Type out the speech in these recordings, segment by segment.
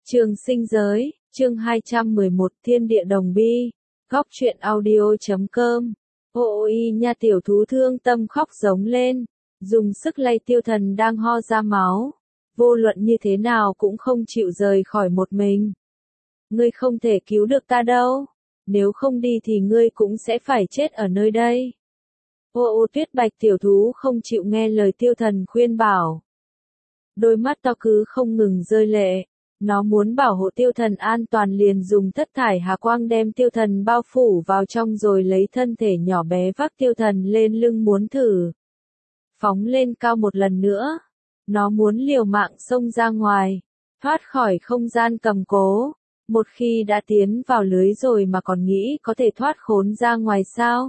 Trường sinh giới, chương 211 Thiên địa đồng bi, góc truyện audio.com. Ôi nha, tiểu thú thương tâm khóc giống lên, dùng sức lay Tiêu Thần đang ho ra máu, vô luận như thế nào cũng không chịu rời khỏi một mình. Ngươi không thể cứu được ta đâu, nếu không đi thì ngươi cũng sẽ phải chết ở nơi đây. Ô Tuyết Bạch tiểu thú không chịu nghe lời Tiêu Thần khuyên bảo. Đôi mắt to cứ không ngừng rơi lệ. Nó muốn bảo hộ Tiêu Thần an toàn liền dùng thất thải hà quang đem Tiêu Thần bao phủ vào trong rồi lấy thân thể nhỏ bé vác Tiêu Thần lên lưng muốn thử. Phóng lên cao một lần nữa. Nó muốn liều mạng xông ra ngoài, thoát khỏi không gian cầm cố. Một khi đã tiến vào lưới rồi mà còn nghĩ có thể thoát khốn ra ngoài sao?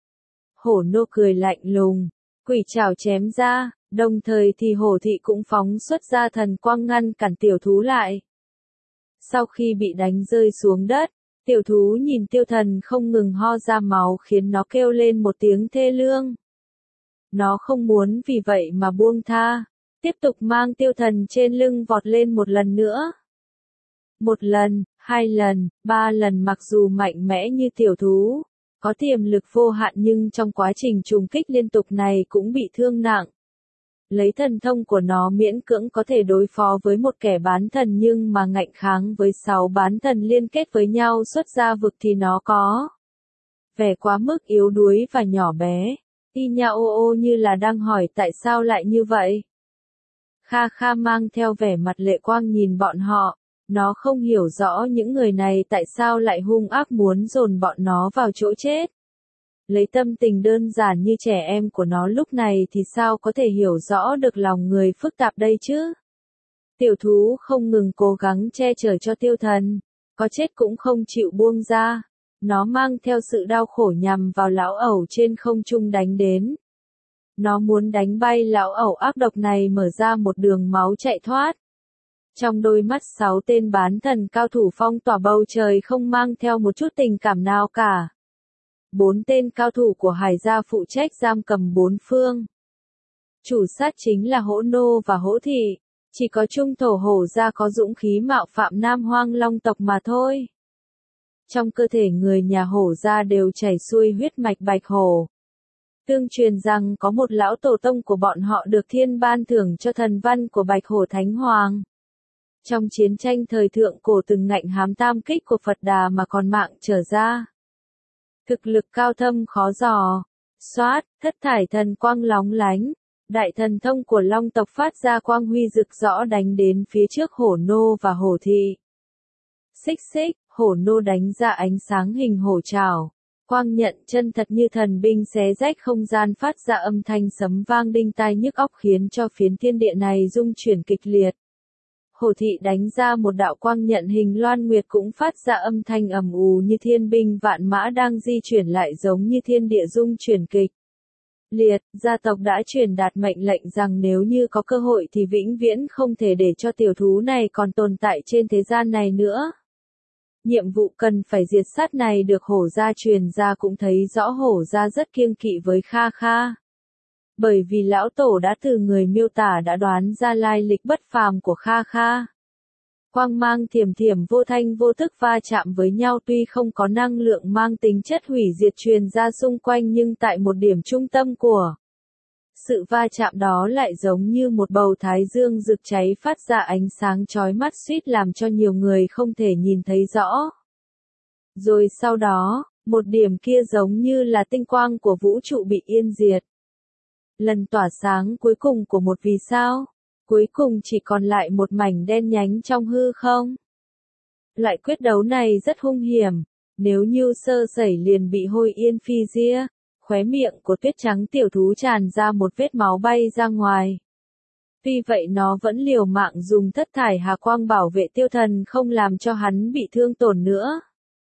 Hổ nô cười lạnh lùng, quỷ trảo chém ra. Đồng thời thì hổ thị cũng phóng xuất ra thần quang ngăn cản tiểu thú lại. Sau khi bị đánh rơi xuống đất, tiểu thú nhìn Tiêu Thần không ngừng ho ra máu khiến nó kêu lên một tiếng thê lương. Nó không muốn vì vậy mà buông tha, tiếp tục mang Tiêu Thần trên lưng vọt lên một lần nữa. Một lần, hai lần, ba lần, mặc dù mạnh mẽ như tiểu thú, có tiềm lực vô hạn nhưng trong quá trình trùng kích liên tục này cũng bị thương nặng. Lấy thần thông của nó miễn cưỡng có thể đối phó với một kẻ bán thần nhưng mà ngạnh kháng với 6 bán thần liên kết với nhau xuất ra vực thì nó có vẻ quá mức yếu đuối và nhỏ bé. Y nha ô như là đang hỏi tại sao lại như vậy. Kha Kha mang theo vẻ mặt lệ quang nhìn bọn họ, nó không hiểu rõ những người này tại sao lại hung ác muốn dồn bọn nó vào chỗ chết. Lấy tâm tình đơn giản như trẻ em của nó lúc này thì sao có thể hiểu rõ được lòng người phức tạp đây chứ? Tiểu thú không ngừng cố gắng che chở cho Tiêu Thần, có chết cũng không chịu buông ra. Nó mang theo sự đau khổ nhằm vào lão ẩu trên không trung đánh đến. Nó muốn đánh bay lão ẩu ác độc này mở ra một đường máu chạy thoát. Trong đôi mắt 6 tên bán thần cao thủ phong tỏa bầu trời không mang theo một chút tình cảm nào cả. 4 tên cao thủ của Hải gia phụ trách giam cầm 4 phương. Chủ sát chính là Hổ nô và Hổ thị, chỉ có Trung thổ Hổ gia có dũng khí mạo phạm Nam Hoang Long tộc mà thôi. Trong cơ thể người nhà Hổ gia đều chảy xuôi huyết mạch bạch hổ. Tương truyền rằng có một lão tổ tông của bọn họ được thiên ban thưởng cho thần văn của Bạch Hổ Thánh Hoàng. Trong chiến tranh thời thượng cổ từng ngạnh hám tam kích của Phật Đà mà còn mạng trở ra. Thực lực cao thâm khó dò. Xoát, thất thải thần quang lóng lánh. Đại thần thông của Long tộc phát ra quang huy rực rõ đánh đến phía trước Hổ nô và Hổ thị. Xích xích, Hổ nô đánh ra ánh sáng hình hổ trảo. Quang nhận chân thật như thần binh xé rách không gian phát ra âm thanh sấm vang đinh tai nhức óc khiến cho phiến thiên địa này rung chuyển kịch liệt. Hổ thị đánh ra một đạo quang nhận hình loan nguyệt cũng phát ra âm thanh ầm ù như thiên binh vạn mã đang di chuyển lại giống như thiên địa rung chuyển kịch liệt. Gia tộc đã truyền đạt mệnh lệnh rằng nếu như có cơ hội thì vĩnh viễn không thể để cho tiểu thú này còn tồn tại trên thế gian này nữa. Nhiệm vụ cần phải diệt sát này được Hổ gia truyền ra cũng thấy rõ Hổ gia rất kiêng kỵ với Kha Kha. Bởi vì lão tổ đã từ người miêu tả đã đoán ra lai lịch bất phàm của Kha Kha. Quang mang thiểm thiểm vô thanh vô thức va chạm với nhau tuy không có năng lượng mang tính chất hủy diệt truyền ra xung quanh nhưng tại một điểm trung tâm của sự va chạm đó lại giống như một bầu thái dương rực cháy phát ra ánh sáng chói mắt suýt làm cho nhiều người không thể nhìn thấy rõ. Rồi sau đó, một điểm kia giống như là tinh quang của vũ trụ bị yên diệt. Lần tỏa sáng cuối cùng của một vì sao, cuối cùng chỉ còn lại một mảnh đen nhánh trong hư không. Loại quyết đấu này rất hung hiểm, nếu như sơ sẩy liền bị hôi yên phi ria. Khóe miệng của Tuyết Trắng tiểu thú tràn ra một vết máu bay ra ngoài. Tuy vậy nó vẫn liều mạng dùng thất thải hà quang bảo vệ Tiêu Thần không làm cho hắn bị thương tổn nữa.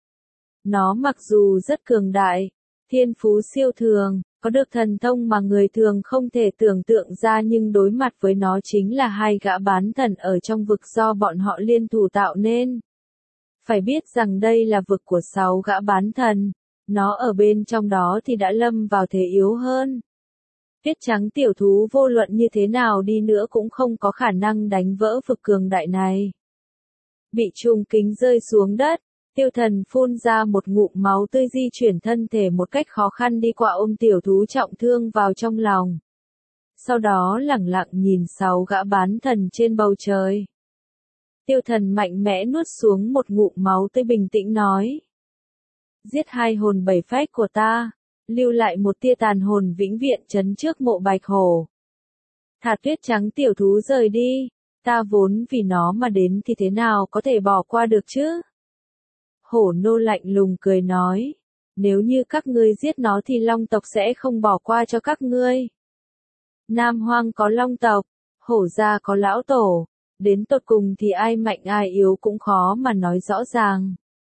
Nó mặc dù rất cường đại, thiên phú siêu thường, có được thần thông mà người thường không thể tưởng tượng ra nhưng đối mặt với nó chính là 2 gã bán thần ở trong vực do bọn họ liên thủ tạo nên. Phải biết rằng đây là vực của 6 gã bán thần. Nó ở bên trong đó thì đã lâm vào thế yếu hơn. Tuyết Trắng tiểu thú vô luận như thế nào đi nữa cũng không có khả năng đánh vỡ vực cường đại này. bị trùng kính rơi xuống đất. Tiêu thần phun ra một ngụm máu tươi, di chuyển thân thể một cách khó khăn đi qua ôm tiểu thú trọng thương vào trong lòng. Sau đó lẳng lặng nhìn 6 gã bán thần trên bầu trời. Tiêu thần mạnh mẽ nuốt xuống một ngụm máu tươi, bình tĩnh nói. Giết 2 hồn 7 phách của ta, lưu lại một tia tàn hồn vĩnh viễn trấn trước mộ bạch hổ. Thả tuyết trắng tiểu thú rời đi, ta vốn vì nó mà đến thì thế nào có thể bỏ qua được chứ? Hổ nô lạnh lùng cười nói, nếu như các ngươi giết nó thì long tộc sẽ không bỏ qua cho các ngươi. Nam Hoang có long tộc, hổ gia có lão tổ, đến tột cùng thì ai mạnh ai yếu cũng khó mà nói rõ ràng.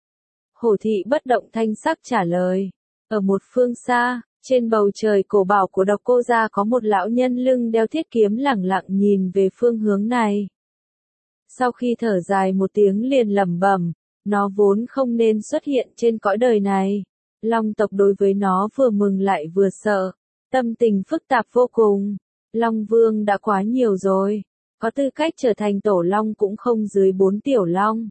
Hổ thị bất động thanh sắc trả lời, ở một phương xa, trên bầu trời cổ bảo của Độc Cô gia có một lão nhân lưng đeo thiết kiếm lẳng lặng nhìn về phương hướng này. Sau khi thở dài một tiếng liền lẩm bẩm, nó vốn không nên xuất hiện trên cõi đời này. Long tộc đối với nó vừa mừng lại vừa sợ, tâm tình phức tạp vô cùng. Long Vương đã quá nhiều rồi, có tư cách trở thành tổ long cũng không dưới 4 tiểu long.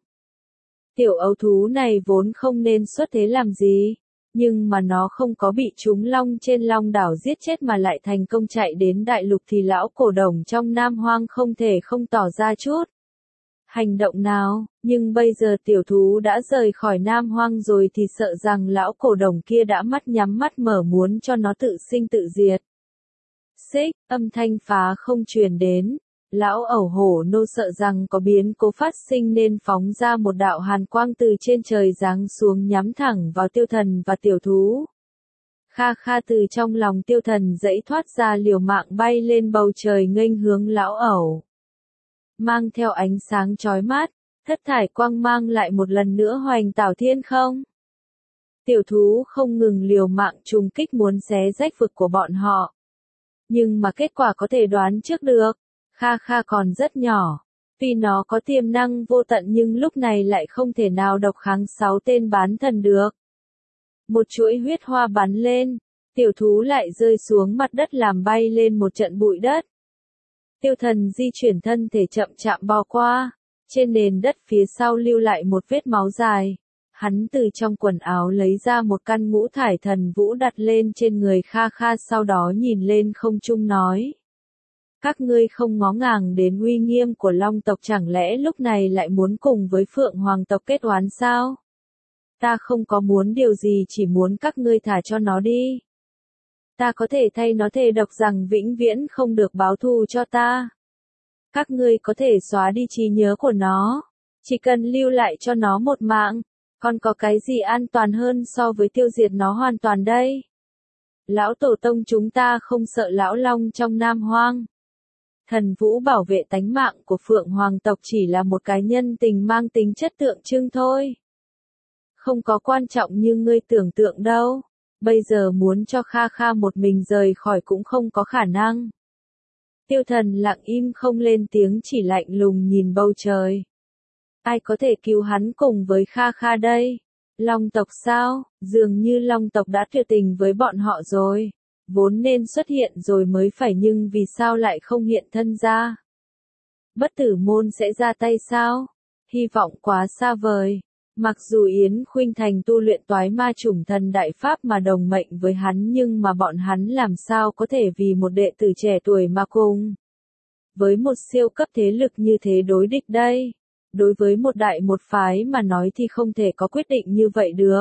Tiểu ấu thú này vốn không nên xuất thế làm gì, nhưng mà nó không có bị chúng long trên long đảo giết chết mà lại thành công chạy đến đại lục thì lão cổ đồng trong Nam Hoang không thể không tỏ ra chút hành động nào, nhưng bây giờ tiểu thú đã rời khỏi Nam Hoang rồi thì sợ rằng lão cổ đồng kia đã mắt nhắm mắt mở muốn cho nó tự sinh tự diệt. Xích, âm thanh phá không truyền đến, lão ẩu hổ nô sợ rằng có biến cố phát sinh nên phóng ra một đạo hàn quang từ trên trời giáng xuống nhắm thẳng vào tiêu thần và tiểu thú. Kha kha từ trong lòng tiêu thần dãy thoát ra liều mạng bay lên bầu trời nghênh hướng lão ẩu. Mang theo ánh sáng chói mắt, thất thải quang mang lại một lần nữa hoành tảo thiên không. Tiểu thú không ngừng liều mạng trùng kích muốn xé rách vực của bọn họ. Nhưng mà kết quả có thể đoán trước được, Kha Kha còn rất nhỏ. Tuy nó có tiềm năng vô tận nhưng lúc này lại không thể nào độc kháng 6 tên bán thần được. Một chuỗi huyết hoa bắn lên, tiểu thú lại rơi xuống mặt đất làm bay lên một trận bụi đất. Tiêu thần di chuyển thân thể chậm chạm bò qua, trên nền đất phía sau lưu lại một vết máu dài. Hắn từ trong quần áo lấy ra một căn ngũ thải thần vũ đặt lên trên người Kha Kha, sau đó nhìn lên không trung nói. Các ngươi không ngó ngàng đến uy nghiêm của long tộc, chẳng lẽ lúc này lại muốn cùng với Phượng Hoàng tộc kết oán sao? Ta không có muốn điều gì, chỉ muốn các ngươi thả cho nó đi. Ta có thể thay nó thề độc rằng vĩnh viễn không được báo thù cho ta. Các ngươi có thể xóa đi trí nhớ của nó, chỉ cần lưu lại cho nó một mạng, còn có cái gì an toàn hơn so với tiêu diệt nó hoàn toàn đây? Lão tổ tông chúng ta không sợ lão long trong Nam Hoang. Thần vũ bảo vệ tánh mạng của Phượng Hoàng tộc chỉ là một cái nhân tình mang tính chất tượng trưng thôi. Không có quan trọng như ngươi tưởng tượng đâu. Bây giờ muốn cho Kha Kha một mình rời khỏi cũng không có khả năng. Tiêu thần lặng im không lên tiếng, chỉ lạnh lùng nhìn bầu trời. Ai có thể cứu hắn cùng với Kha Kha đây? Long tộc sao? Dường như long tộc đã tuyệt tình với bọn họ rồi. Vốn nên xuất hiện rồi mới phải, nhưng vì sao lại không hiện thân ra? Bất tử môn sẽ ra tay sao? Hy vọng quá xa vời. Mặc dù Yến Khuynh Thành tu luyện toái ma chủng thần đại pháp mà đồng mệnh với hắn, nhưng mà bọn hắn làm sao có thể vì một đệ tử trẻ tuổi mà cùng với một siêu cấp thế lực như thế đối địch đây? Đối với một đại một phái mà nói thì không thể có quyết định như vậy được.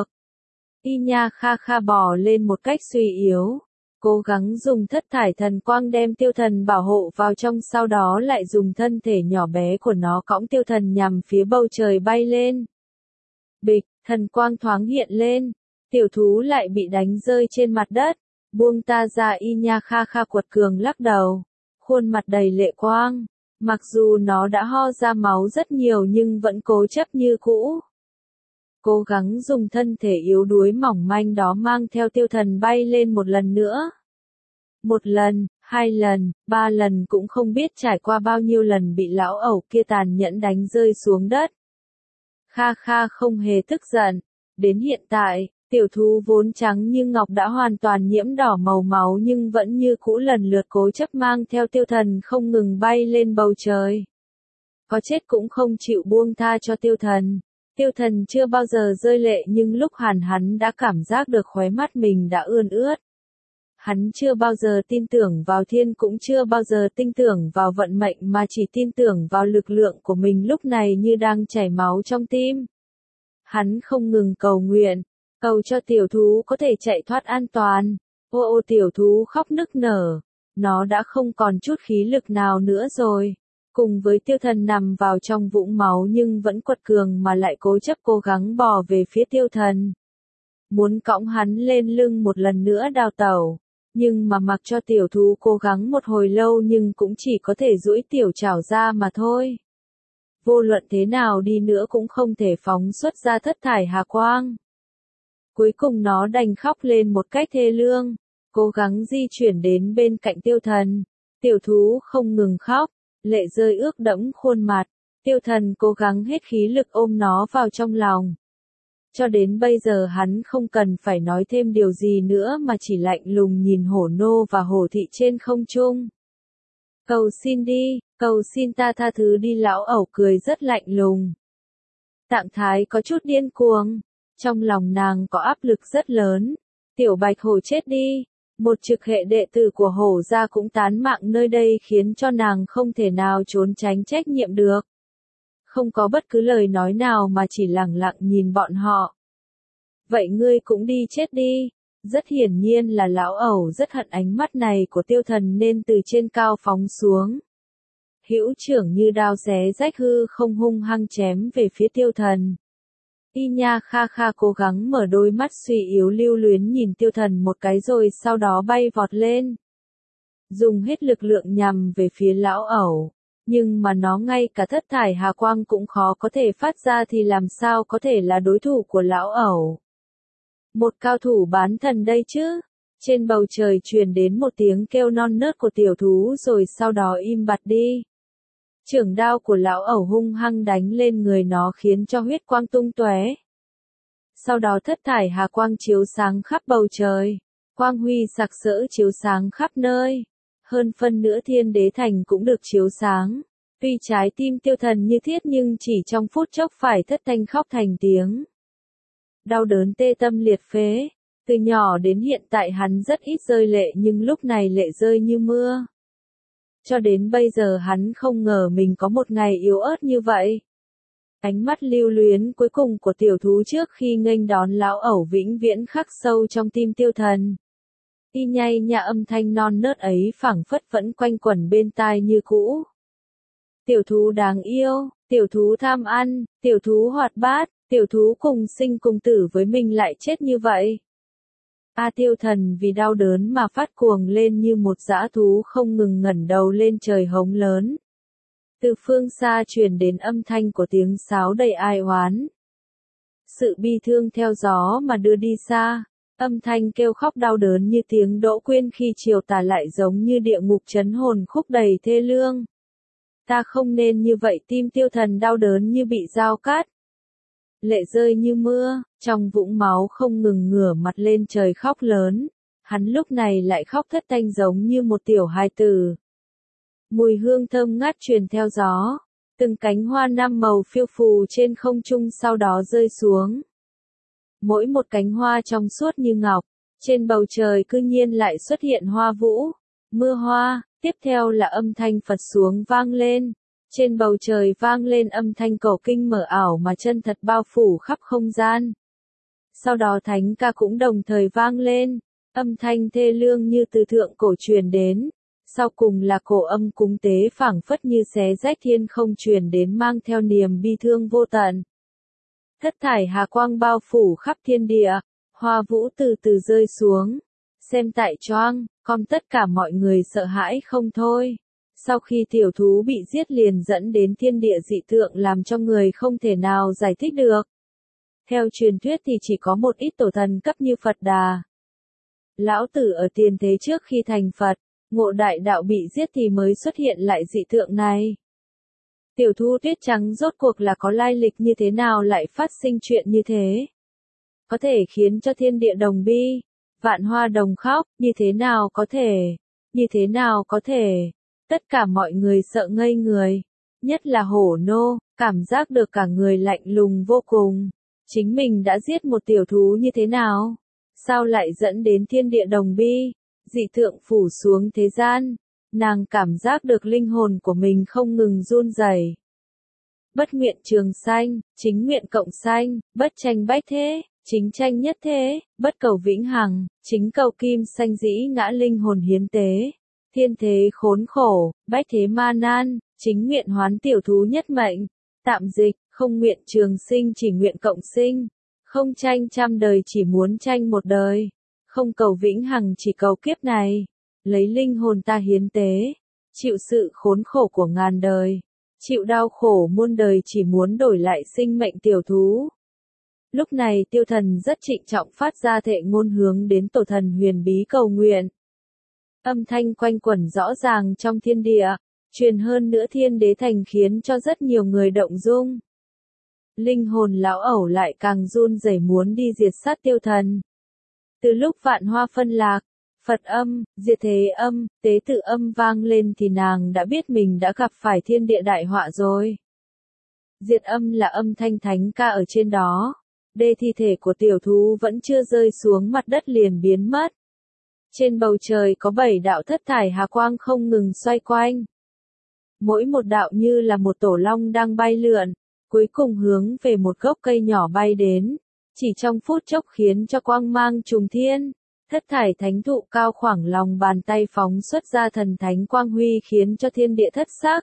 Y Nha Kha Kha bò lên một cách suy yếu, cố gắng dùng thất thải thần quang đem tiêu thần bảo hộ vào trong, sau đó lại dùng thân thể nhỏ bé của nó cõng tiêu thần nhằm phía bầu trời bay lên. Bịch, thần quang thoáng hiện lên, tiểu thú lại bị đánh rơi trên mặt đất. Buông ta ra, Y Nha Kha Kha quật cường lắc đầu, khuôn mặt đầy lệ quang. Mặc dù nó đã ho ra máu rất nhiều nhưng vẫn cố chấp như cũ. Cố gắng dùng thân thể yếu đuối mỏng manh đó mang theo tiêu thần bay lên một lần nữa. Một lần, 2 lần, 3 lần, cũng không biết trải qua bao nhiêu lần bị lão ẩu kia tàn nhẫn đánh rơi xuống đất. Kha Kha không hề tức giận. Đến hiện tại, tiểu thú vốn trắng như ngọc đã hoàn toàn nhiễm đỏ màu máu nhưng vẫn như cũ lần lượt cố chấp mang theo tiêu thần không ngừng bay lên bầu trời. có chết cũng không chịu buông tha cho tiêu thần. Tiêu thần chưa bao giờ rơi lệ nhưng lúc hắn đã cảm giác được khóe mắt mình đã ươn ướt. Hắn chưa bao giờ tin tưởng vào thiên cũng chưa bao giờ tin tưởng vào vận mệnh mà chỉ tin tưởng vào lực lượng của mình lúc này như đang chảy máu trong tim. Hắn không ngừng cầu nguyện, cầu cho tiểu thú có thể chạy thoát an toàn. Ô ô tiểu thú khóc nức nở, nó đã không còn chút khí lực nào nữa rồi. Cùng với tiêu thần nằm vào trong vũng máu nhưng vẫn quật cường mà lại cố chấp cố gắng bò về phía tiêu thần. Muốn cõng hắn lên lưng một lần nữa đào tẩu. Nhưng mà mặc cho tiểu thú cố gắng một hồi lâu nhưng cũng chỉ có thể duỗi tiểu chảo ra mà thôi. Vô luận thế nào đi nữa cũng không thể phóng xuất ra thất thải hà quang. Cuối cùng nó đành khóc lên một cách thê lương, cố gắng di chuyển đến bên cạnh tiêu thần. Tiểu thú không ngừng khóc, lệ rơi ướt đẫm khuôn mặt. Tiêu thần cố gắng hết khí lực ôm nó vào trong lòng. Cho đến bây giờ hắn không cần phải nói thêm điều gì nữa mà chỉ lạnh lùng nhìn hổ nô và hổ thị trên không trung. Cầu xin đi, cầu xin ta tha thứ đi, lão ẩu cười rất lạnh lùng. Trạng thái có chút điên cuồng, trong lòng nàng có áp lực rất lớn. Tiểu bạch hổ chết đi, một trực hệ đệ tử của hổ gia cũng tán mạng nơi đây khiến cho nàng không thể nào trốn tránh trách nhiệm được. Không có bất cứ lời nói nào mà chỉ lẳng lặng nhìn bọn họ. Vậy ngươi cũng đi chết đi. Rất hiển nhiên là lão ẩu rất hận ánh mắt này của tiêu thần nên từ trên cao phóng xuống. Hữu trưởng như đao xé rách hư không hung hăng chém về phía tiêu thần. Y Nha Kha Kha cố gắng mở đôi mắt suy yếu lưu luyến nhìn tiêu thần một cái rồi sau đó bay vọt lên. Dùng hết lực lượng nhằm về phía lão ẩu. Nhưng mà nó ngay cả thất thải hà quang cũng khó có thể phát ra thì làm sao có thể là đối thủ của lão ẩu. Một cao thủ bán thần đây chứ. Trên bầu trời truyền đến một tiếng kêu non nớt của tiểu thú rồi sau đó im bặt đi. Chưởng đao của lão ẩu hung hăng đánh lên người nó khiến cho huyết quang tung tóe. Sau đó thất thải hà quang chiếu sáng khắp bầu trời. Quang huy sặc sỡ chiếu sáng khắp nơi. Hơn phân nửa Thiên Đế Thành cũng được chiếu sáng. Tuy trái tim tiêu thần như thiết nhưng chỉ trong phút chốc phải thất thanh khóc thành tiếng. Đau đớn tê tâm liệt phế. Từ nhỏ đến hiện tại hắn rất ít rơi lệ nhưng lúc này lệ rơi như mưa. Cho đến bây giờ hắn không ngờ mình có một ngày yếu ớt như vậy. Ánh mắt lưu luyến cuối cùng của tiểu thú trước khi nghênh đón lão ẩu vĩnh viễn khắc sâu trong tim tiêu thần. Y nhai nhạ âm thanh non nớt ấy phảng phất vẫn quanh quẩn bên tai như cũ. Tiểu thú đáng yêu, tiểu thú tham ăn, tiểu thú hoạt bát, tiểu thú cùng sinh cùng tử với mình lại chết như vậy. Tiêu thần vì đau đớn mà phát cuồng lên như một dã thú không ngừng ngẩng đầu lên trời hống lớn. Từ phương xa truyền đến âm thanh của tiếng sáo đầy ai oán. Sự bi thương theo gió mà đưa đi xa, âm thanh kêu khóc đau đớn như tiếng Đỗ Quyên khi chiều tà lại giống như địa ngục trấn hồn khúc đầy thê lương. Ta không nên như vậy, tim tiêu thần đau đớn như bị dao cắt. Lệ rơi như mưa, trong vũng máu không ngừng ngửa mặt lên trời khóc lớn. Hắn lúc này lại khóc thất thanh giống như một tiểu hài tử. Mùi hương thơm ngát truyền theo gió. Từng cánh hoa năm màu phiêu phù trên không trung sau đó rơi xuống. Mỗi một cánh hoa trong suốt như ngọc. Trên bầu trời cư nhiên lại xuất hiện hoa vũ. Mưa hoa, tiếp theo là âm thanh Phật xuống vang lên. Trên bầu trời vang lên âm thanh cổ kinh mở ảo mà chân thật bao phủ khắp không gian. Sau đó thánh ca cũng đồng thời vang lên, âm thanh thê lương như từ thượng cổ truyền đến. Sau cùng là cổ âm cúng tế phảng phất như xé rách thiên không truyền đến mang theo niềm bi thương vô tận. Thất thải hà quang bao phủ khắp thiên địa, hoa vũ từ từ rơi xuống. Xem tại choang, con tất cả mọi người sợ hãi không thôi. Sau khi tiểu thú bị giết liền dẫn đến thiên địa dị tượng làm cho người không thể nào giải thích được. Theo truyền thuyết thì chỉ có một ít tổ thần cấp như Phật Đà. Lão tử ở tiền thế trước khi thành Phật, ngộ đại đạo bị giết thì mới xuất hiện lại dị tượng này. Tiểu thú tuyết trắng rốt cuộc là có lai lịch như thế nào lại phát sinh chuyện như thế? Có thể khiến cho thiên địa đồng bi, vạn hoa đồng khóc, như thế nào có thể? Như thế nào có thể? Tất cả mọi người sợ ngây người. nhất là hổ nô, cảm giác được cả người lạnh lùng vô cùng. Chính mình đã giết một tiểu thú như thế nào? Sao lại dẫn đến thiên địa đồng bi, dị tượng phủ xuống thế gian? Nàng cảm giác được linh hồn của mình không ngừng run rẩy. Bất nguyện trường sanh, chính nguyện cộng sanh, bất tranh bách thế, chính tranh nhất thế, bất cầu vĩnh hằng, chính cầu kim sanh dĩ ngã linh hồn hiến tế. Thiên thế khốn khổ, bách thế ma nan, chính nguyện hoán tiểu thú nhất mệnh. Tạm dịch, không nguyện trường sinh chỉ nguyện cộng sinh. Không tranh trăm đời chỉ muốn tranh một đời. Không cầu vĩnh hằng chỉ cầu kiếp này. Lấy linh hồn ta hiến tế. Chịu sự khốn khổ của ngàn đời. Chịu đau khổ muôn đời chỉ muốn đổi lại sinh mệnh tiểu thú. Lúc này tiêu thần rất trịnh trọng phát ra thệ ngôn hướng đến tổ thần huyền bí cầu nguyện. Âm thanh quanh quẩn rõ ràng trong thiên địa, truyền hơn nữa thiên đế thành khiến cho rất nhiều người động dung. Linh hồn lão ẩu lại càng run rẩy muốn đi diệt sát tiêu thần. Từ lúc vạn hoa phân lạc, Phật âm, diệt thế âm, tế tự âm vang lên thì nàng đã biết mình đã gặp phải thiên địa đại họa rồi. Diệt âm là âm thanh thánh ca ở trên đó. Đê thi thể của tiểu thú vẫn chưa rơi xuống mặt đất liền biến mất. Trên bầu trời có 7 đạo thất thải hà quang không ngừng xoay quanh. Mỗi một đạo như là một tổ long đang bay lượn, cuối cùng hướng về một gốc cây nhỏ bay đến. Chỉ trong phút chốc khiến cho quang mang trùng thiên. Thất thải thánh thụ cao khoảng lòng bàn tay phóng xuất ra thần thánh quang huy khiến cho thiên địa thất sắc.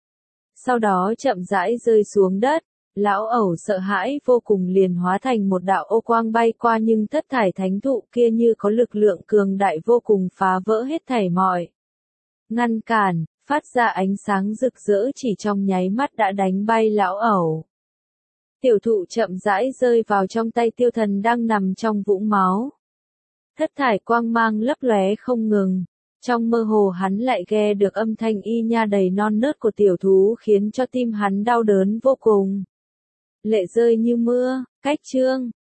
Sau đó chậm rãi rơi xuống đất. Lão ẩu sợ hãi vô cùng liền hóa thành một đạo ô quang bay qua nhưng thất thải thánh thụ kia như có lực lượng cường đại vô cùng phá vỡ hết thảy mọi ngăn cản, phát ra ánh sáng rực rỡ chỉ trong nháy mắt đã đánh bay lão ẩu. Tiểu thụ chậm rãi rơi vào trong tay tiêu thần đang nằm trong vũng máu. Thất thải quang mang lấp lóe không ngừng. Trong mơ hồ hắn lại nghe được âm thanh y nha đầy non nớt của tiểu thú khiến cho tim hắn đau đớn vô cùng. Lệ rơi như mưa, cách chương.